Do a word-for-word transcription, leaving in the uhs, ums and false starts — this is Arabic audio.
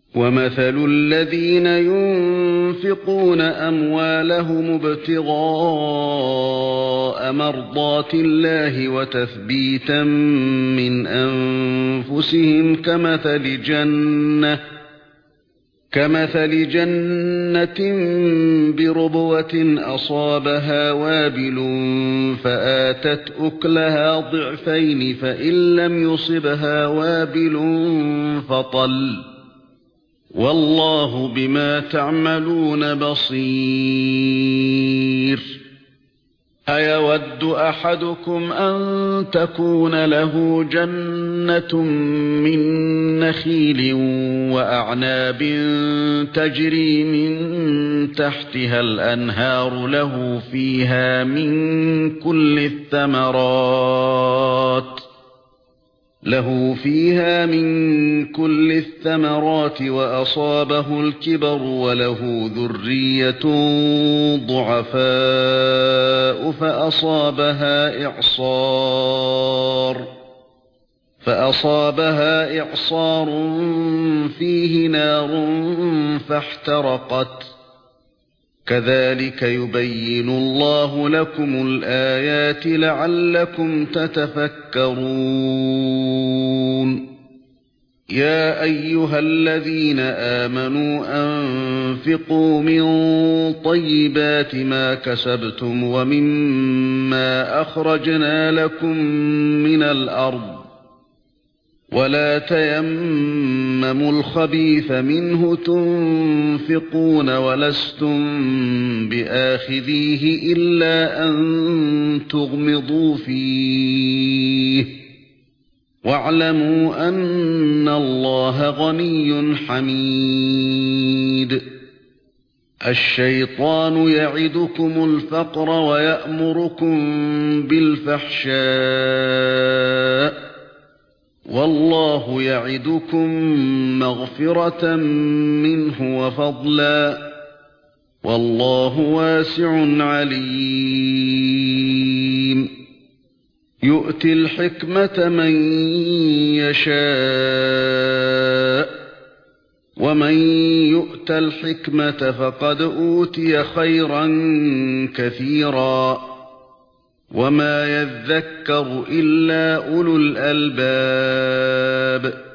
وَمَثَلُ الَّذِينَ يُنفِقُونَ أَمْوَالَهُمُ ابْتِغَاءَ مَرْضَاتِ اللَّهِ وَتَثْبِيتًا مِنْ أَنفُسِهِمْ كَمَثَلِ جَنَّةٍ كَمَثَلِ جَنَّةٍ بِرَبْوَةٍ أَصَابَهَا وَابِلٌ فَآتَتْ أُكُلَهَا ضِعْفَيْنِ فَإِن لَّمْ يُصِبْهَا وَابِلٌ فَطَلٌّ وَاللَّهُ بِمَا تَعْمَلُونَ بَصِيرٌ أَيَوَدُّ أَحَدُكُمْ أَن تَكُونَ لَهُ جَنَّةٌ مِّن نَّخِيلٍ وَأَعْنَابٍ تَجْرِي مِن تَحْتِهَا الْأَنْهَارُ لَهُ فِيهَا مِن كُلِّ الثَّمَرَاتِ له فيها من كل الثمرات وأصابه الكبر وله ذرية ضعفاء فأصابها إعصار فأصابها إعصار فيه نار فاحترقت كذلك يبين الله لكم الآيات لعلكم تتفكرون يا أيها الذين آمنوا أنفقوا من طيبات ما كسبتم ومما أخرجنا لكم من الأرض ولا تيمموا الخبيث منه تنفقون ولستم بآخذيه إلا أن تغمضوا فيه واعلموا أن الله غني حميد الشيطان يعدكم الفقر ويأمركم بالفحشاء والله يعدكم مغفرة منه وفضلا والله واسع عليم يؤتي الحكمة من يشاء ومن يؤت الحكمة فقد أوتي خيرا كثيرا وما يذكر إلا أولو الألباب